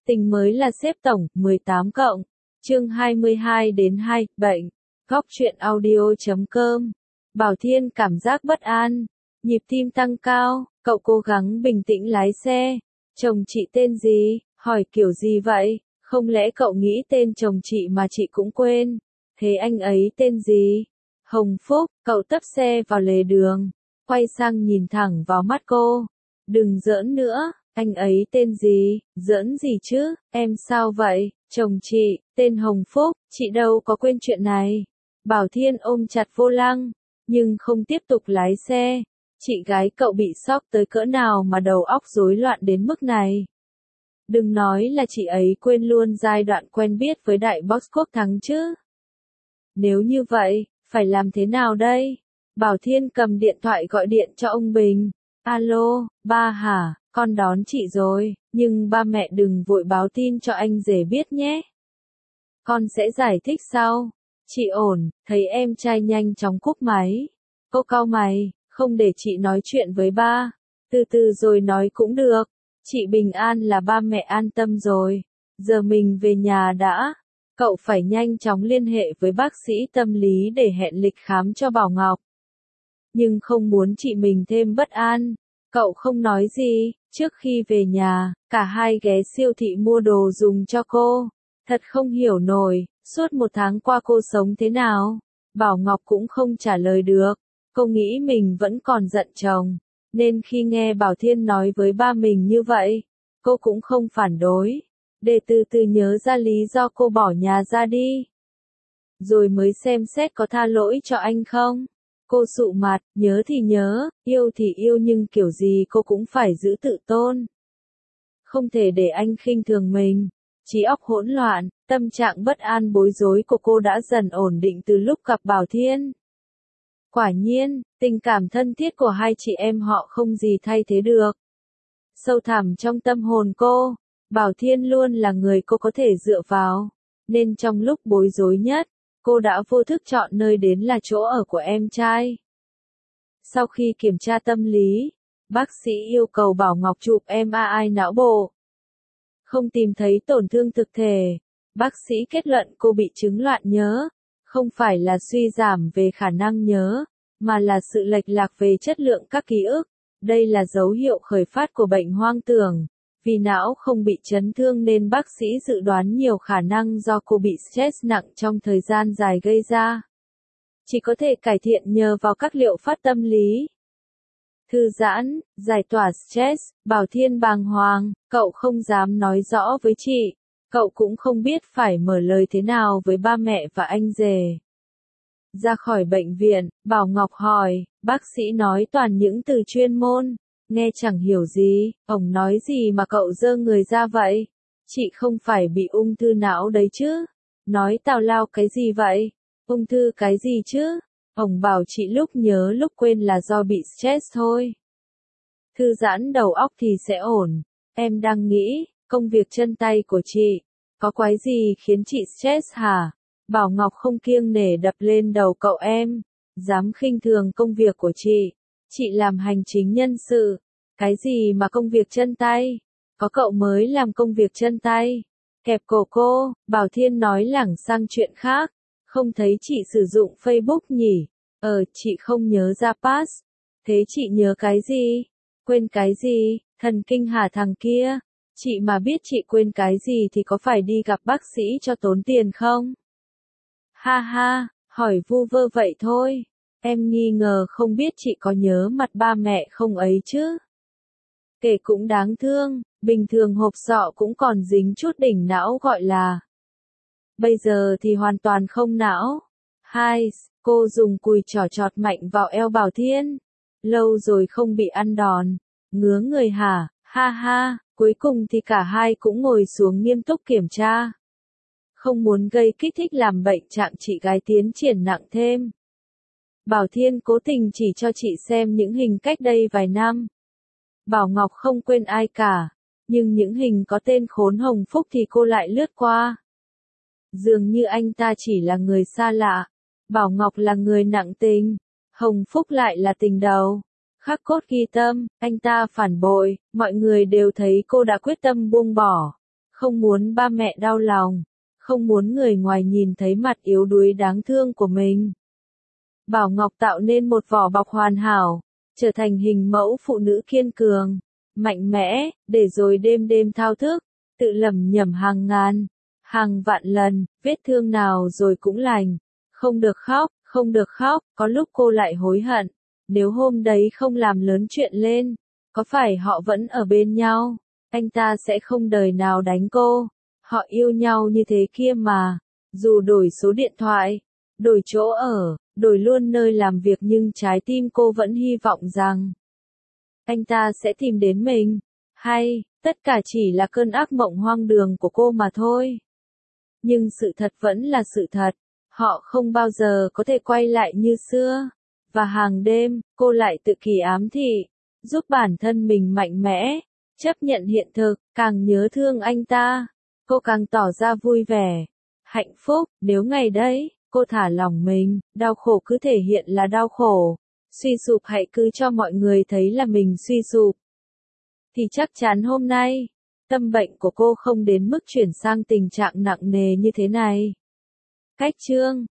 Tình mới là xếp tổng, 18 cộng. Chương 22 đến 2, bệnh. Góc truyện audio.com. Bảo Thiên cảm giác bất an, nhịp tim tăng cao, cậu cố gắng bình tĩnh lái xe. Chồng chị tên gì? Hỏi kiểu gì vậy? Không lẽ cậu nghĩ tên chồng chị mà chị cũng quên? Thế anh ấy tên gì? Hồng Phúc. Cậu tấp xe vào lề đường, quay sang nhìn thẳng vào mắt cô. Đừng giỡn nữa, anh ấy tên gì? Giỡn gì chứ, em sao vậy? Chồng chị, tên Hồng Phúc, chị đâu có quên chuyện này. Bảo Thiên ôm chặt vô lăng, nhưng không tiếp tục lái xe. Chị gái cậu bị sốc tới cỡ nào mà đầu óc rối loạn đến mức này. Đừng nói là chị ấy quên luôn giai đoạn quen biết với đại boss Quốc Thắng chứ. Nếu như vậy, phải làm thế nào đây? Bảo Thiên cầm điện thoại gọi điện cho ông Bình. Alo, ba hả, con đón chị rồi, nhưng ba mẹ đừng vội báo tin cho anh rể biết nhé. Con sẽ giải thích sau. Chị ổn, thấy em trai nhanh chóng cúp máy. Cô cau mày, không để chị nói chuyện với ba. Từ từ rồi nói cũng được. Chị bình an là ba mẹ an tâm rồi. Giờ mình về nhà đã. Cậu phải nhanh chóng liên hệ với bác sĩ tâm lý để hẹn lịch khám cho Bảo Ngọc. Nhưng không muốn chị mình thêm bất an. Cậu không nói gì. Trước khi về nhà, cả hai ghé siêu thị mua đồ dùng cho cô. Thật không hiểu nổi, suốt một tháng qua cô sống thế nào? Bảo Ngọc cũng không trả lời được. Cô nghĩ mình vẫn còn giận chồng, nên khi nghe Bảo Thiên nói với ba mình như vậy, cô cũng không phản đối, để từ từ nhớ ra lý do cô bỏ nhà ra đi. Rồi mới xem xét có tha lỗi cho anh không. Cô sụ mặt, nhớ thì nhớ, yêu thì yêu nhưng kiểu gì cô cũng phải giữ tự tôn. Không thể để anh khinh thường mình. Trí óc hỗn loạn, tâm trạng bất an bối rối của cô đã dần ổn định từ lúc gặp Bảo Thiên. Quả nhiên, tình cảm thân thiết của hai chị em họ không gì thay thế được. Sâu thẳm trong tâm hồn cô, Bảo Thiên luôn là người cô có thể dựa vào. Nên trong lúc bối rối nhất, cô đã vô thức chọn nơi đến là chỗ ở của em trai. Sau khi kiểm tra tâm lý, bác sĩ yêu cầu Bảo Ngọc chụp MRI não bộ. Không tìm thấy tổn thương thực thể, bác sĩ kết luận cô bị chứng loạn nhớ. Không phải là suy giảm về khả năng nhớ, mà là sự lệch lạc về chất lượng các ký ức. Đây là dấu hiệu khởi phát của bệnh hoang tưởng. Vì não không bị chấn thương nên bác sĩ dự đoán nhiều khả năng do cô bị stress nặng trong thời gian dài gây ra. Chỉ có thể cải thiện nhờ vào các liệu pháp tâm lý. Thư giãn, giải tỏa stress. Bảo Thiên bàng hoàng, cậu không dám nói rõ với chị. Cậu cũng không biết phải mở lời thế nào với ba mẹ và anh rể. Ra khỏi bệnh viện, Bảo Ngọc hỏi, bác sĩ nói toàn những từ chuyên môn. Nghe chẳng hiểu gì, ông nói gì mà cậu giơ người ra vậy? Chị không phải bị ung thư não đấy chứ? Nói tào lao cái gì vậy? Ung thư cái gì chứ? Ông bảo chị lúc nhớ lúc quên là do bị stress thôi. Thư giãn đầu óc thì sẽ ổn. Em đang nghĩ, công việc chân tay của chị, có quái gì khiến chị stress hả? Bảo Ngọc không kiêng nể đập lên đầu cậu em. Dám khinh thường công việc của chị. Chị làm hành chính nhân sự. Cái gì mà công việc chân tay? Có cậu mới làm công việc chân tay. Kẹp cổ cô, Bảo Thiên nói lảng sang chuyện khác. Không thấy chị sử dụng Facebook nhỉ? Chị không nhớ ra pass. Thế chị nhớ cái gì? Quên cái gì? Thần kinh hả thằng kia? Chị mà biết chị quên cái gì thì có phải đi gặp bác sĩ cho tốn tiền không? Ha ha, hỏi vu vơ vậy thôi. Em nghi ngờ không biết chị có nhớ mặt ba mẹ không ấy chứ? Kể cũng đáng thương, bình thường hộp sọ cũng còn dính chút đỉnh não gọi là. Bây giờ thì hoàn toàn không não. Hai, cô dùng cùi trỏ chọt mạnh vào eo Bảo Thiên. Lâu rồi không bị ăn đòn. Ngứa người hả? Ha ha, cuối cùng thì cả hai cũng ngồi xuống nghiêm túc kiểm tra. Không muốn gây kích thích làm bệnh trạng chị gái tiến triển nặng thêm. Bảo Thiên cố tình chỉ cho chị xem những hình cách đây vài năm. Bảo Ngọc không quên ai cả, nhưng những hình có tên khốn Hồng Phúc thì cô lại lướt qua. Dường như anh ta chỉ là người xa lạ. Bảo Ngọc là người nặng tình. Hồng Phúc lại là tình đầu. Khắc cốt ghi tâm, anh ta phản bội, mọi người đều thấy cô đã quyết tâm buông bỏ. không muốn ba mẹ đau lòng, không muốn người ngoài nhìn thấy mặt yếu đuối đáng thương của mình. Bảo Ngọc tạo nên một vỏ bọc hoàn hảo, trở thành hình mẫu phụ nữ kiên cường, mạnh mẽ, để rồi đêm đêm thao thức, tự lẩm nhẩm hàng ngàn, hàng vạn lần, vết thương nào rồi cũng lành. Không được khóc, không được khóc, có lúc cô lại hối hận. Nếu hôm đấy không làm lớn chuyện lên, có phải họ vẫn ở bên nhau, anh ta sẽ không đời nào đánh cô. Họ yêu nhau như thế kia mà, dù đổi số điện thoại, đổi chỗ ở, đổi luôn nơi làm việc nhưng trái tim cô vẫn hy vọng rằng anh ta sẽ tìm đến mình. Hay, tất cả chỉ là cơn ác mộng hoang đường của cô mà thôi. Nhưng sự thật vẫn là sự thật, họ không bao giờ có thể quay lại như xưa. Và hàng đêm, cô lại tự kỷ ám thị, giúp bản thân mình mạnh mẽ, chấp nhận hiện thực, càng nhớ thương anh ta, cô càng tỏ ra vui vẻ, hạnh phúc. Nếu ngày đấy, cô thả lỏng mình, đau khổ cứ thể hiện là đau khổ, suy sụp hãy cứ cho mọi người thấy là mình suy sụp, thì chắc chắn hôm nay, tâm bệnh của cô không đến mức chuyển sang tình trạng nặng nề như thế này. Cách chương